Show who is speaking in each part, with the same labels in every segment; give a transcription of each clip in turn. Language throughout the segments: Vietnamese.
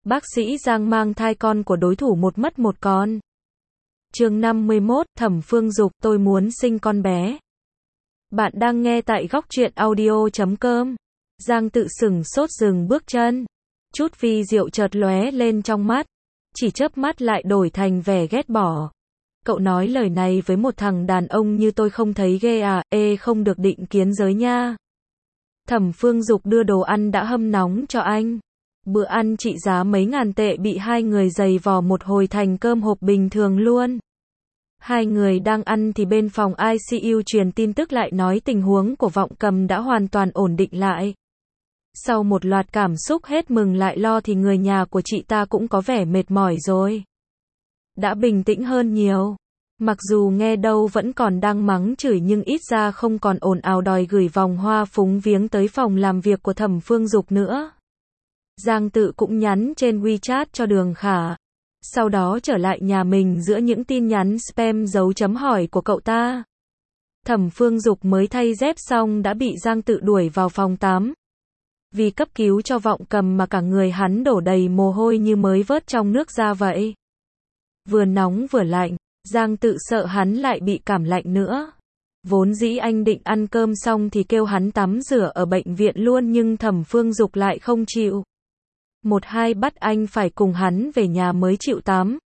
Speaker 1: Bác sĩ Giang mang thai con của đối thủ một mất một con. Chương 51, Thẩm Phương Dục, tôi muốn sinh con bé. Bạn đang nghe tại góc truyện audio.com. Giang tự sửng sốt dừng bước chân. Chút vi diệu chợt lóe lên trong mắt. Chỉ chớp mắt lại đổi thành vẻ ghét bỏ. Cậu nói lời này với một thằng đàn ông như tôi không thấy ghê à, không được định kiến giới nha. Thẩm Phương Dục đưa đồ ăn đã hâm nóng cho anh. Bữa ăn trị giá mấy ngàn tệ bị hai người giày vò một hồi thành cơm hộp bình thường luôn. Hai người đang ăn thì bên phòng ICU truyền tin tức lại nói tình huống của Vọng Cầm đã hoàn toàn ổn định lại. Sau một loạt cảm xúc hết mừng lại lo thì người nhà của chị ta cũng có vẻ mệt mỏi rồi. Đã bình tĩnh hơn nhiều. Mặc dù nghe đâu vẫn còn đang mắng chửi nhưng ít ra không còn ồn ào đòi gửi vòng hoa phúng viếng tới phòng làm việc của Thẩm Phương Dục nữa. Giang tự cũng nhắn trên WeChat cho Đường Khả. Sau đó trở lại nhà mình giữa những tin nhắn spam dấu chấm hỏi của cậu ta. Thẩm Phương Dục mới thay dép xong đã bị Giang tự đuổi vào phòng tắm. Vì cấp cứu cho Vọng Cầm mà cả người hắn đổ đầy mồ hôi như mới vớt trong nước ra vậy. Vừa nóng vừa lạnh, Giang tự sợ hắn lại bị cảm lạnh nữa. Vốn dĩ anh định ăn cơm xong thì kêu hắn tắm rửa ở bệnh viện luôn nhưng Thẩm Phương Dục lại không chịu. Một hai bắt anh phải cùng hắn về nhà mới chịu tắm.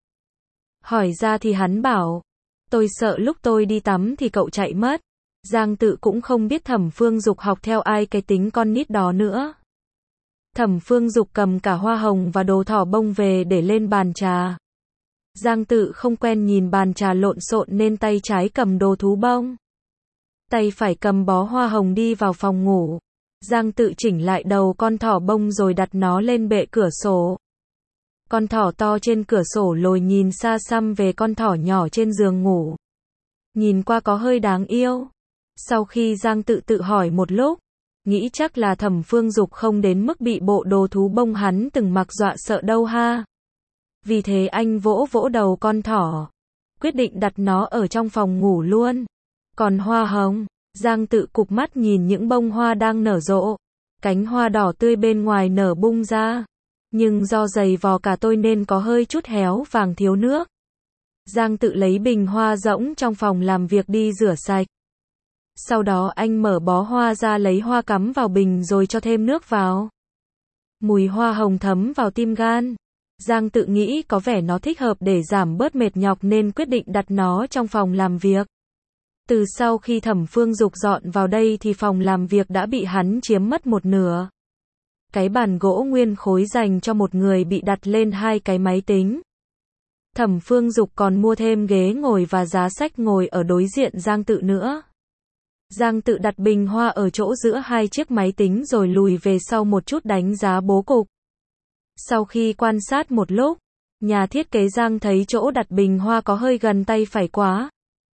Speaker 1: Hỏi ra thì hắn bảo, tôi sợ lúc tôi đi tắm thì cậu chạy mất. Giang tự cũng không biết Thẩm Phương Dục học theo ai cái tính con nít đó nữa. Thẩm Phương Dục cầm cả hoa hồng và đồ thỏ bông về để lên bàn trà. Giang tự không quen nhìn bàn trà lộn xộn nên tay trái cầm đồ thú bông. Tay phải cầm bó hoa hồng đi vào phòng ngủ. Giang tự chỉnh lại đầu con thỏ bông rồi đặt nó lên bệ cửa sổ. Con thỏ to trên cửa sổ lồi nhìn xa xăm về con thỏ nhỏ trên giường ngủ. Nhìn qua có hơi đáng yêu. Sau khi Giang tự hỏi một lúc, nghĩ chắc là Thẩm Phương Dục không đến mức bị bộ đồ thú bông hắn từng mặc dọa sợ đâu ha. Vì thế anh vỗ vỗ đầu con thỏ, quyết định đặt nó ở trong phòng ngủ luôn. Còn hoa hồng, Giang tự cụp mắt nhìn những bông hoa đang nở rộ. Cánh hoa đỏ tươi bên ngoài nở bung ra. Nhưng do giày vò cả tôi nên có hơi chút héo vàng thiếu nước. Giang tự lấy bình hoa rỗng trong phòng làm việc đi rửa sạch. Sau đó anh mở bó hoa ra lấy hoa cắm vào bình rồi cho thêm nước vào. Mùi hoa hồng thấm vào tim gan. Giang tự nghĩ có vẻ nó thích hợp để giảm bớt mệt nhọc nên quyết định đặt nó trong phòng làm việc. Từ sau khi Thẩm Phương Dục dọn vào đây thì phòng làm việc đã bị hắn chiếm mất một nửa. Cái bàn gỗ nguyên khối dành cho một người bị đặt lên hai cái máy tính. Thẩm Phương Dục còn mua thêm ghế ngồi và giá sách ngồi ở đối diện Giang tự nữa. Giang tự đặt bình hoa ở chỗ giữa hai chiếc máy tính rồi lùi về sau một chút đánh giá bố cục. Sau khi quan sát một lúc, nhà thiết kế Giang thấy chỗ đặt bình hoa có hơi gần tay phải quá.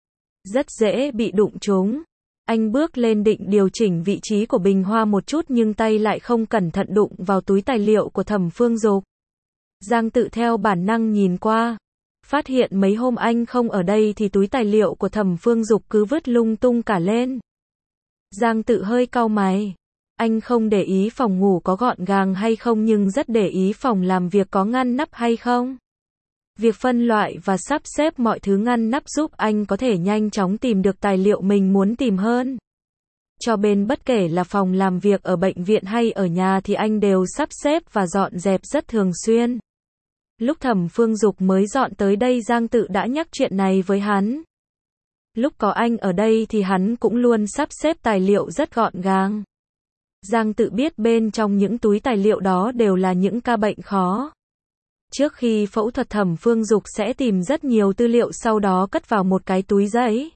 Speaker 1: Rất dễ bị đụng trúng. Anh bước lên định điều chỉnh vị trí của bình hoa một chút nhưng tay lại không cẩn thận đụng vào túi tài liệu của Thẩm Phương Dục. Giang tự theo bản năng nhìn qua. Phát hiện mấy hôm anh không ở đây thì túi tài liệu của Thẩm Phương Dục cứ vứt lung tung cả lên. Giang tự hơi cau mày. Anh không để ý phòng ngủ có gọn gàng hay không nhưng rất để ý phòng làm việc có ngăn nắp hay không. Việc phân loại và sắp xếp mọi thứ ngăn nắp giúp anh có thể nhanh chóng tìm được tài liệu mình muốn tìm hơn. Cho bên bất kể là phòng làm việc ở bệnh viện hay ở nhà thì anh đều sắp xếp và dọn dẹp rất thường xuyên. Lúc Thẩm Phương Dục mới dọn tới đây Giang tự đã nhắc chuyện này với hắn. Lúc có anh ở đây thì hắn cũng luôn sắp xếp tài liệu rất gọn gàng. Giang tự biết bên trong những túi tài liệu đó đều là những ca bệnh khó. Trước khi phẫu thuật Thẩm Phương Dục sẽ tìm rất nhiều tư liệu sau đó cất vào một cái túi giấy.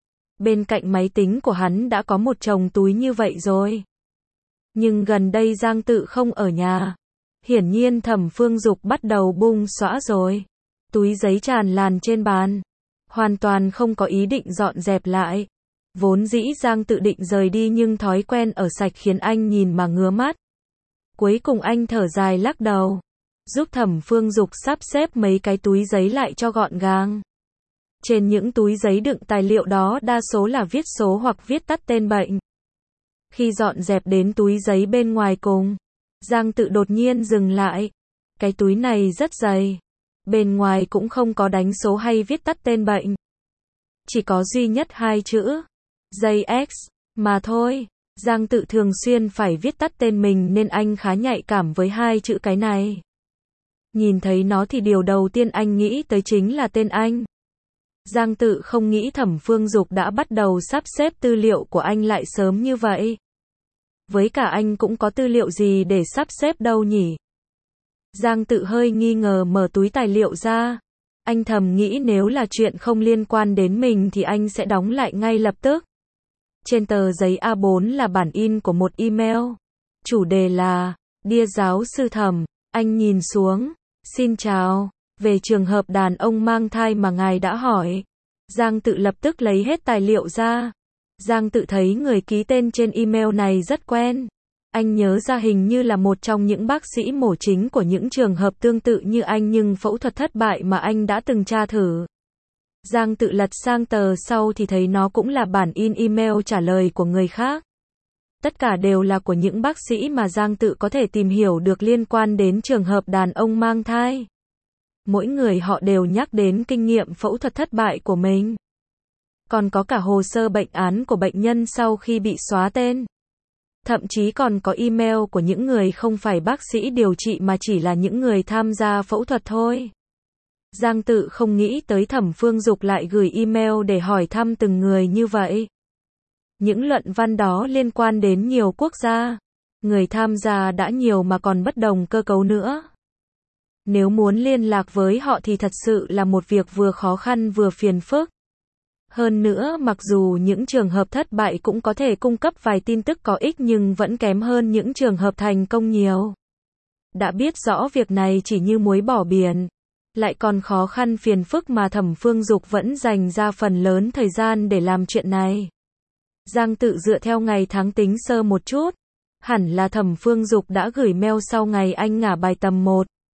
Speaker 1: Bên cạnh máy tính của hắn đã có một chồng túi như vậy rồi. Nhưng gần đây Giang tự không ở nhà. Hiển nhiên Thẩm Phương Dục bắt đầu bung xõa rồi. Túi giấy tràn lan trên bàn. Hoàn toàn không có ý định dọn dẹp lại. Vốn dĩ Giang tự định rời đi nhưng thói quen ở sạch khiến anh nhìn mà ngứa mắt. Cuối cùng anh thở dài lắc đầu. Giúp Thẩm Phương Dục sắp xếp mấy cái túi giấy lại cho gọn gàng. Trên những túi giấy đựng tài liệu đó đa số là viết số hoặc viết tắt tên bệnh. Khi dọn dẹp đến túi giấy bên ngoài cùng, Giang tự đột nhiên dừng lại. Cái túi này rất dày. Bên ngoài cũng không có đánh số hay viết tắt tên bệnh. Chỉ có duy nhất 2 chữ. JX, mà thôi. Giang Tự thường xuyên phải viết tắt tên mình nên anh khá nhạy cảm với 2 chữ cái này. Nhìn thấy nó thì điều đầu tiên anh nghĩ tới chính là tên anh. Giang Tự không nghĩ Thẩm Phương Dục đã bắt đầu sắp xếp tư liệu của anh lại sớm như vậy. Với cả anh cũng có tư liệu gì để sắp xếp đâu nhỉ? Giang Tự hơi nghi ngờ mở túi tài liệu ra. Anh thầm nghĩ nếu là chuyện không liên quan đến mình thì anh sẽ đóng lại ngay lập tức. Trên tờ giấy A4 là bản in của một email. Chủ đề là, Dear giáo sư Thẩm, anh nhìn xuống. Xin chào, về trường hợp đàn ông mang thai mà ngài đã hỏi. Giang Tự lập tức lấy hết tài liệu ra. Giang Tự thấy người ký tên trên email này rất quen. Anh nhớ ra hình như là một trong những bác sĩ mổ chính của những trường hợp tương tự như anh nhưng phẫu thuật thất bại mà anh đã từng tra thử. Giang Tự lật sang tờ sau thì thấy nó cũng là bản in email trả lời của người khác. Tất cả đều là của những bác sĩ mà Giang Tự có thể tìm hiểu được liên quan đến trường hợp đàn ông mang thai. Mỗi người họ đều nhắc đến kinh nghiệm phẫu thuật thất bại của mình. Còn có cả hồ sơ bệnh án của bệnh nhân sau khi bị xóa tên. Thậm chí còn có email của những người không phải bác sĩ điều trị mà chỉ là những người tham gia phẫu thuật thôi. Giang Tự không nghĩ tới Thẩm Phương Dục lại gửi email để hỏi thăm từng người như vậy. Những luận văn đó liên quan đến nhiều quốc gia. Người tham gia đã nhiều mà còn bất đồng cơ cấu nữa. Nếu muốn liên lạc với họ thì thật sự là một việc vừa khó khăn vừa phiền phức. Hơn nữa, mặc dù những trường hợp thất bại cũng có thể cung cấp vài tin tức có ích nhưng vẫn kém hơn những trường hợp thành công nhiều. Đã biết rõ việc này chỉ như muối bỏ biển, lại còn khó khăn phiền phức mà Thẩm Phương Dục vẫn dành ra phần lớn thời gian để làm chuyện này. Giang Tự dựa theo ngày tháng tính sơ một chút, hẳn là Thẩm Phương Dục đã gửi mail sau ngày anh ngả bài tầm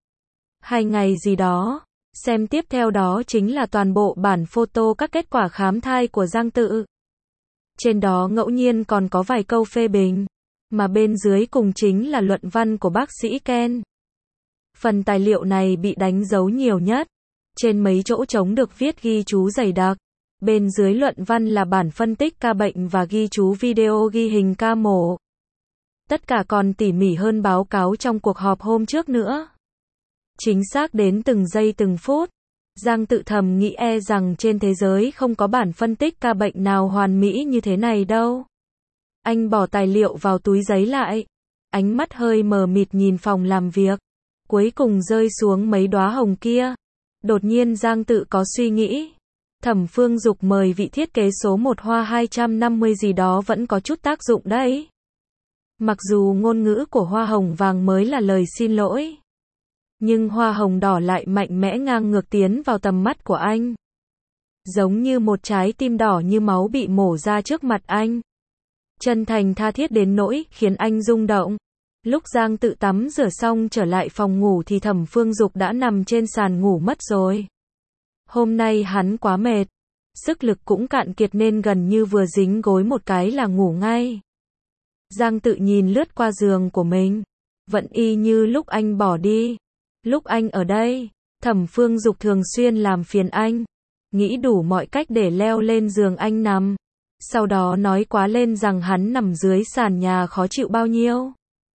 Speaker 1: 1-2 ngày gì đó. Xem tiếp theo đó chính là toàn bộ bản photo các kết quả khám thai của Giang Tự. Trên đó ngẫu nhiên còn có vài câu phê bình, mà bên dưới cùng chính là luận văn của bác sĩ Ken. Phần tài liệu này bị đánh dấu nhiều nhất. Trên mấy chỗ trống được viết ghi chú dày đặc. Bên dưới luận văn là bản phân tích ca bệnh và ghi chú video ghi hình ca mổ. Tất cả còn tỉ mỉ hơn báo cáo trong cuộc họp hôm trước nữa. Chính xác đến từng giây từng phút. Giang Tự thầm nghĩ rằng trên thế giới không có bản phân tích ca bệnh nào hoàn mỹ như thế này đâu. Anh bỏ tài liệu vào túi giấy lại. Ánh mắt hơi mờ mịt nhìn phòng làm việc. Cuối cùng rơi xuống mấy đóa hồng kia. Đột nhiên Giang Tự có suy nghĩ. Thẩm Phương Dục mời vị thiết kế số 1 hoa 250 gì đó vẫn có chút tác dụng đấy. Mặc dù ngôn ngữ của hoa hồng vàng mới là lời xin lỗi. Nhưng hoa hồng đỏ lại mạnh mẽ ngang ngược tiến vào tầm mắt của anh. Giống như một trái tim đỏ như máu bị mổ ra trước mặt anh. Chân thành tha thiết đến nỗi khiến anh rung động. Lúc Giang Tự tắm rửa xong trở lại phòng ngủ thì Thẩm Phương Dục đã nằm trên sàn ngủ mất rồi. Hôm nay hắn quá mệt. Sức lực cũng cạn kiệt nên gần như vừa dính gối một cái là ngủ ngay. Giang Tự nhìn lướt qua giường của mình. Vẫn y như lúc anh bỏ đi. Lúc anh ở đây, Thẩm Phương Dục thường xuyên làm phiền anh. Nghĩ đủ mọi cách để leo lên giường anh nằm. Sau đó nói quá lên rằng hắn nằm dưới sàn nhà khó chịu bao nhiêu.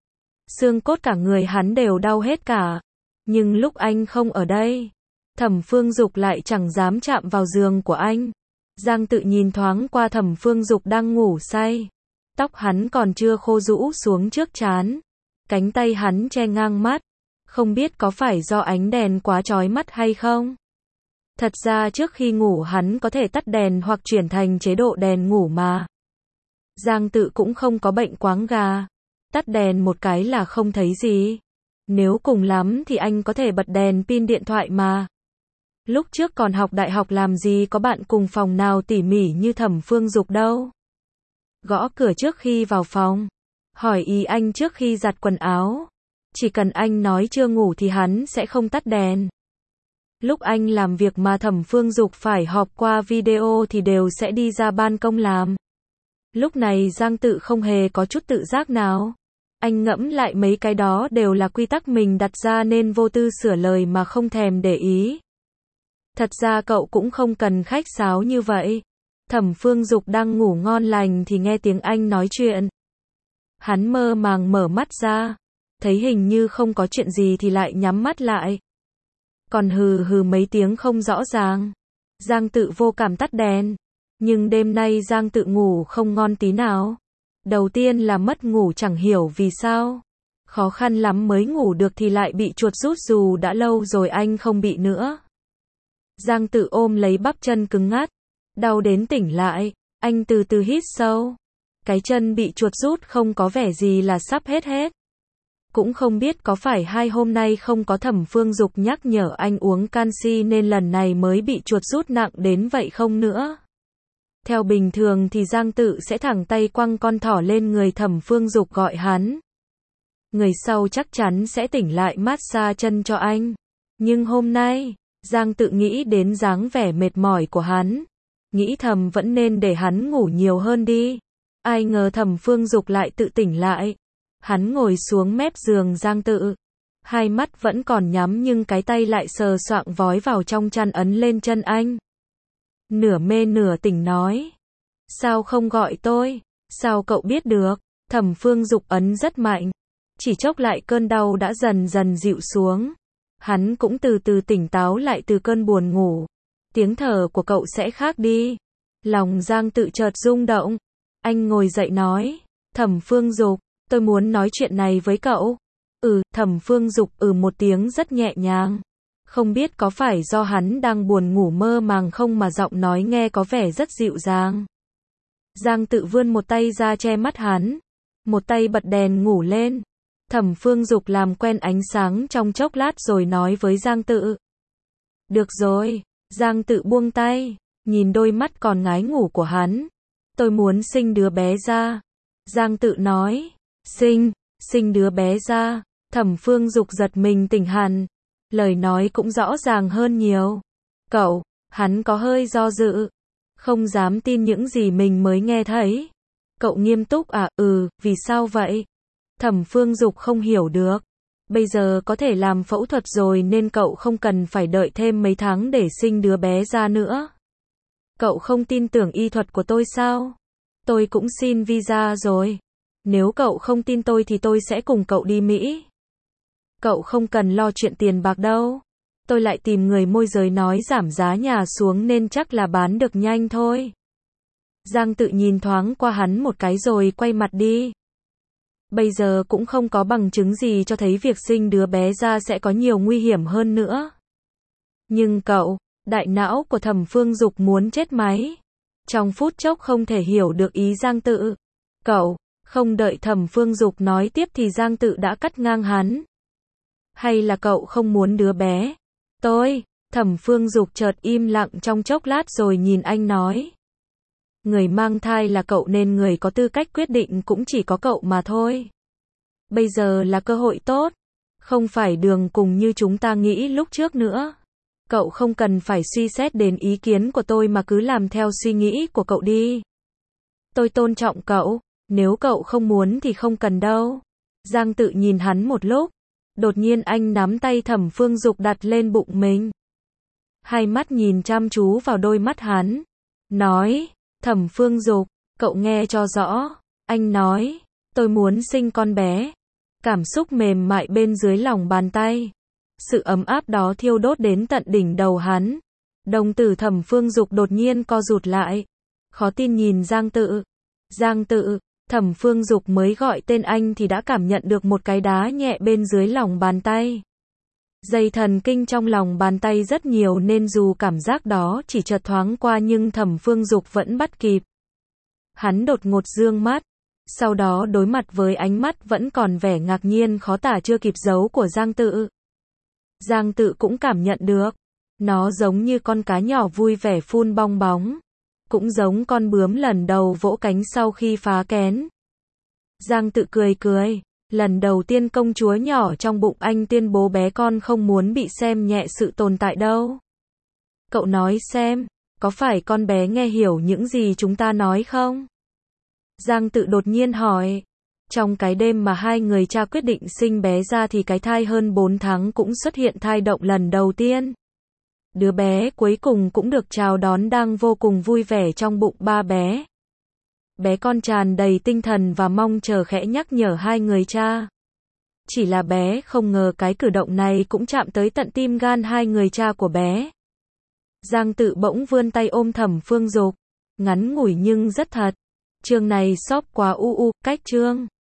Speaker 1: Xương cốt cả người hắn đều đau hết cả. Nhưng lúc anh không ở đây, Thẩm Phương Dục lại chẳng dám chạm vào giường của anh. Giang Tự nhìn thoáng qua Thẩm Phương Dục đang ngủ say. Tóc hắn còn chưa khô rũ xuống trước trán. Cánh tay hắn che ngang mắt. Không biết có phải do ánh đèn quá chói mắt hay không? Thật ra trước khi ngủ hắn có thể tắt đèn hoặc chuyển thành chế độ đèn ngủ mà. Giang Tự cũng không có bệnh quáng gà. Tắt đèn một cái là không thấy gì. Nếu cùng lắm thì anh có thể bật đèn pin điện thoại mà. Lúc trước còn học đại học làm gì có bạn cùng phòng nào tỉ mỉ như Thẩm Phương Dục đâu. Gõ cửa trước khi vào phòng. Hỏi ý anh trước khi giặt quần áo. Chỉ cần anh nói chưa ngủ thì hắn sẽ không tắt đèn. Lúc anh làm việc mà Thẩm Phương Dục phải họp qua video thì đều sẽ đi ra ban công làm. Lúc này Giang Tự không hề có chút tự giác nào. Anh ngẫm lại mấy cái đó đều là quy tắc mình đặt ra nên vô tư sửa lời mà không thèm để ý. Thật ra cậu cũng không cần khách sáo như vậy. Thẩm Phương Dục đang ngủ ngon lành thì nghe tiếng anh nói chuyện. Hắn mơ màng mở mắt ra, thấy hình như không có chuyện gì thì lại nhắm mắt lại. Còn hừ hừ mấy tiếng không rõ ràng. Giang Tự vô cảm tắt đèn. Nhưng đêm nay Giang Tự ngủ không ngon tí nào. Đầu tiên là mất ngủ chẳng hiểu vì sao. Khó khăn lắm mới ngủ được thì lại bị chuột rút dù đã lâu rồi anh không bị nữa. Giang Tự ôm lấy bắp chân cứng ngắc. Đau đến tỉnh lại. Anh từ từ hít sâu. Cái chân bị chuột rút không có vẻ gì là sắp hết. Cũng không biết có phải hai hôm nay không có Thẩm Phương Dục nhắc nhở anh uống canxi nên lần này mới bị chuột rút nặng đến vậy không nữa. Theo bình thường thì Giang Tự sẽ thẳng tay quăng con thỏ lên người Thẩm Phương Dục gọi hắn. Người sau chắc chắn sẽ tỉnh lại massage chân cho anh. Nhưng hôm nay, Giang Tự nghĩ đến dáng vẻ mệt mỏi của hắn. Nghĩ thầm vẫn nên để hắn ngủ nhiều hơn đi. Ai ngờ Thẩm Phương Dục lại tự tỉnh lại. Hắn ngồi xuống mép giường Giang Tự. Hai mắt vẫn còn nhắm nhưng cái tay lại sờ soạng vói vào trong chăn ấn lên chân anh. Nửa mê nửa tỉnh nói. Sao không gọi tôi? Sao cậu biết được? Thẩm Phương Dục ấn rất mạnh. Chỉ chốc lại cơn đau đã dần dần dịu xuống. Hắn cũng từ từ tỉnh táo lại từ cơn buồn ngủ. Tiếng thở của cậu sẽ khác đi. Lòng Giang Tự chợt rung động. Anh ngồi dậy nói. Thẩm Phương Dục, tôi muốn nói chuyện này với cậu. Thẩm Phương Dục một tiếng rất nhẹ nhàng. Không biết có phải do hắn đang buồn ngủ mơ màng không mà giọng nói nghe có vẻ rất dịu dàng. Giang Tự vươn một tay ra che mắt hắn. Một tay bật đèn ngủ lên. Thẩm Phương Dục làm quen ánh sáng trong chốc lát rồi nói với Giang Tự. Được rồi. Giang Tự buông tay. Nhìn đôi mắt còn ngái ngủ của hắn. Tôi muốn sinh đứa bé ra. Giang Tự nói. Sinh đứa bé ra. Thẩm Phương Dục giật mình tỉnh hẳn. Lời nói cũng rõ ràng hơn nhiều. Cậu, hắn có hơi do dự. Không dám tin những gì mình mới nghe thấy. Cậu nghiêm túc à? Vì sao vậy? Thẩm Phương Dục không hiểu được. Bây giờ có thể làm phẫu thuật rồi nên cậu không cần phải đợi thêm mấy tháng để sinh đứa bé ra nữa. Cậu không tin tưởng y thuật của tôi sao? Tôi cũng xin visa rồi. Nếu cậu không tin tôi thì tôi sẽ cùng cậu đi Mỹ. Cậu không cần lo chuyện tiền bạc đâu. Tôi lại tìm người môi giới nói giảm giá nhà xuống nên chắc là bán được nhanh thôi. Giang Tự nhìn thoáng qua hắn một cái rồi quay mặt đi. Bây giờ cũng không có bằng chứng gì cho thấy việc sinh đứa bé ra sẽ có nhiều nguy hiểm hơn nữa. Nhưng cậu, đại não của Thẩm Phương Dục muốn chết máy. Trong phút chốc không thể hiểu được ý Giang Tự. Cậu, không đợi Thẩm Phương Dục nói tiếp thì Giang Tự đã cắt ngang hắn. Hay là cậu không muốn đứa bé? Thẩm Phương Dục chợt im lặng trong chốc lát rồi nhìn anh nói. Người mang thai là cậu nên người có tư cách quyết định cũng chỉ có cậu mà thôi. Bây giờ là cơ hội tốt. Không phải đường cùng như chúng ta nghĩ lúc trước nữa. Cậu không cần phải suy xét đến ý kiến của tôi mà cứ làm theo suy nghĩ của cậu đi. Tôi tôn trọng cậu. Nếu cậu không muốn thì không cần đâu. Giang Tự nhìn hắn một lúc. Đột nhiên anh nắm tay Thẩm Phương Dục đặt lên bụng mình. Hai mắt nhìn chăm chú vào đôi mắt hắn. Nói, Thẩm Phương Dục, cậu nghe cho rõ. Anh nói, tôi muốn sinh con bé. Cảm xúc mềm mại bên dưới lòng bàn tay. Sự ấm áp đó thiêu đốt đến tận đỉnh đầu hắn. Đồng tử Thẩm Phương Dục đột nhiên co rụt lại. Khó tin nhìn Giang Tự. Giang Tự. Thẩm Phương Dục mới gọi tên anh thì đã cảm nhận được một cái đá nhẹ bên dưới lòng bàn tay. Dây thần kinh trong lòng bàn tay rất nhiều nên dù cảm giác đó chỉ chợt thoáng qua nhưng Thẩm Phương Dục vẫn bắt kịp. Hắn đột ngột dương mắt. Sau đó đối mặt với ánh mắt vẫn còn vẻ ngạc nhiên khó tả chưa kịp giấu của Giang Tự. Giang Tự cũng cảm nhận được. Nó giống như con cá nhỏ vui vẻ phun bong bóng. Cũng giống con bướm lần đầu vỗ cánh sau khi phá kén. Giang Tự cười cười. Lần đầu tiên công chúa nhỏ trong bụng anh tuyên bố bé con không muốn bị xem nhẹ sự tồn tại đâu. Cậu nói xem, có phải con bé nghe hiểu những gì chúng ta nói không? Giang Tự đột nhiên hỏi. Trong cái đêm mà hai người cha quyết định sinh bé ra thì cái thai hơn 4 tháng cũng xuất hiện thai động lần đầu tiên. Đứa bé cuối cùng cũng được chào đón đang vô cùng vui vẻ trong bụng ba bé. Bé con tràn đầy tinh thần và mong chờ khẽ nhắc nhở hai người cha. Chỉ là bé không ngờ cái cử động này cũng chạm tới tận tim gan hai người cha của bé. Giang Tự bỗng vươn tay ôm Thẩm Phương Dục. Ngắn ngủi nhưng rất thật. Chương này xóp quá cách chương.